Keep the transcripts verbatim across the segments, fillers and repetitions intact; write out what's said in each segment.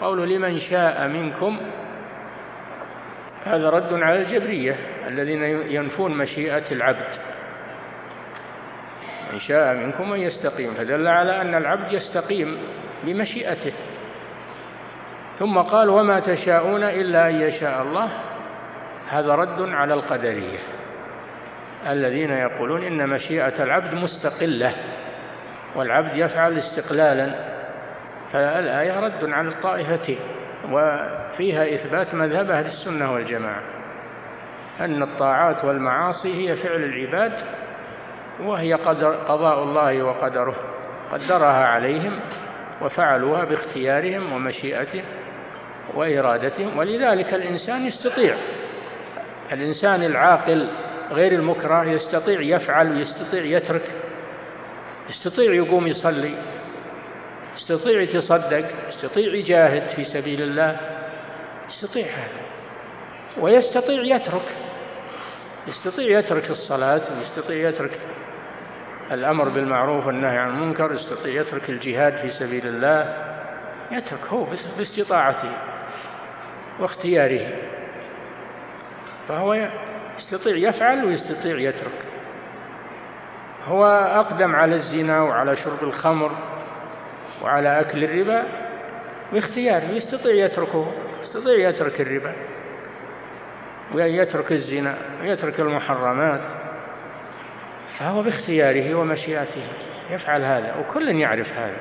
قوله لمن شاء منكم هذا رد على الجبرية الذين ينفون مشيئة العبد. من شاء منكم أن يستقيم، فدل على أن العبد يستقيم بمشيئته. ثم قال وما تشاءون إلا أن يشاء الله، هذا رد على القدرية الذين يقولون إن مشيئة العبد مستقلة والعبد يفعل استقلالا. فالآية رد على الطائفتين، وفيها إثبات مذهب أهل السنة والجماعة أن الطاعات والمعاصي هي فعل العباد، وهي قدر قضاء الله وقدره، قدرها عليهم وفعلوها باختيارهم ومشيئتهم وإرادتهم. ولذلك الإنسان يستطيع، الإنسان العاقل غير المكره يستطيع يفعل ويستطيع يترك، يستطيع يقوم يصلي، يستطيع يتصدق، يستطيع يجاهد في سبيل الله، يستطيع هذا. ويستطيع يترك، يستطيع يترك الصلاة، ويستطيع يترك الأمر بالمعروف والنهي عن المنكر، يستطيع يترك الجهاد في سبيل الله، يترك هو باستطاعته واختياره. فهو يستطيع يفعل ويستطيع يترك. هو أقدم على الزنا وعلى شرب الخمر وعلى أكل الربا باختياره، يستطيع يتركه، يستطيع يترك الربا ويترك الزنا ويترك المحرمات، فهو باختياره ومشيئته يفعل هذا، وكل يعرف هذا،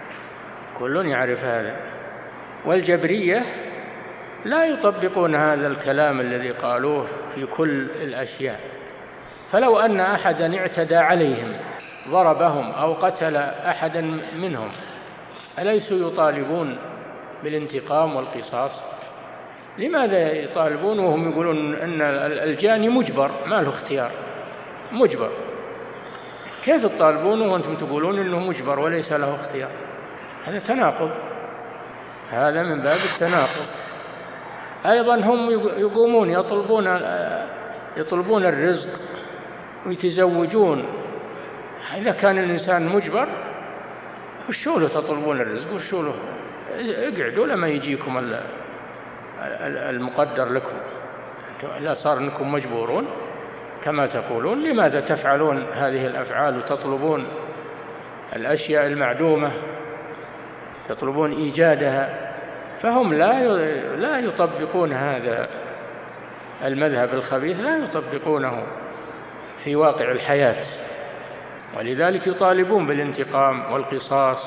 كل يعرف هذا. والجبرية لا يطبقون هذا الكلام الذي قالوه في كل الأشياء. فلو أن أحدا اعتدى عليهم ضربهم أو قتل أحدا منهم أليسوا يطالبون بالانتقام والقصاص؟ لماذا يطالبون وهم يقولون أن الجاني مجبر ما له اختيار؟ مجبر، كيف تطالبون وأنتم تقولون أنه مجبر وليس له اختيار؟ هذا تناقض، هذا من باب التناقض. أيضا هم يقومون يطلبون يطلبون الرزق ويتزوجون. إذا كان الإنسان مجبر وشو له تطلبون الرزق؟ وشو له؟ اقعدوا لما يجيكم المقدر لكم. لا صار أنكم مجبورون كما تقولون، لماذا تفعلون هذه الأفعال وتطلبون الأشياء المعدومة، تطلبون إيجادها؟ فهم لا لا يطبقون هذا المذهب الخبيث، لا يطبقونه في واقع الحياة، ولذلك يطالبون بالانتقام والقصاص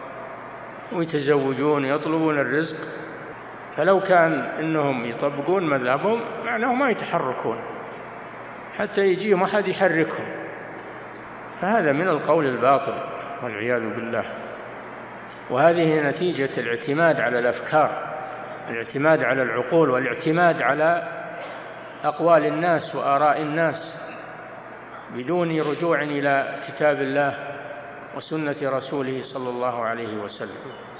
ويتزوجون يطلبون الرزق. فلو كان إنهم يطبقون مذهبهم معناه ما يتحركون حتى يجيهم أحد يحركهم. فهذا من القول الباطل والعياذ بالله. وهذه نتيجة الاعتماد على الأفكار، الاعتماد على العقول، والاعتماد على أقوال الناس وآراء الناس بدون رجوع إلى كتاب الله وسنة رسوله صلى الله عليه وسلم.